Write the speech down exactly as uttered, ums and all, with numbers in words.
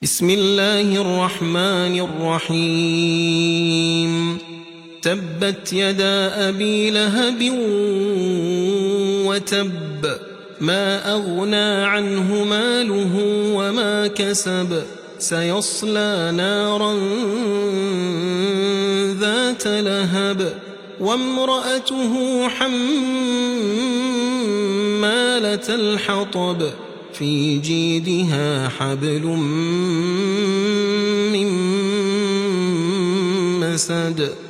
بسم الله الرحمن الرحيم تبت يدا أبي لهب وتب ما أغنى عنه ماله وما كسب سيصلى نارا ذات لهب وامرأته حمالة الحطب في جيدها حبل من مسد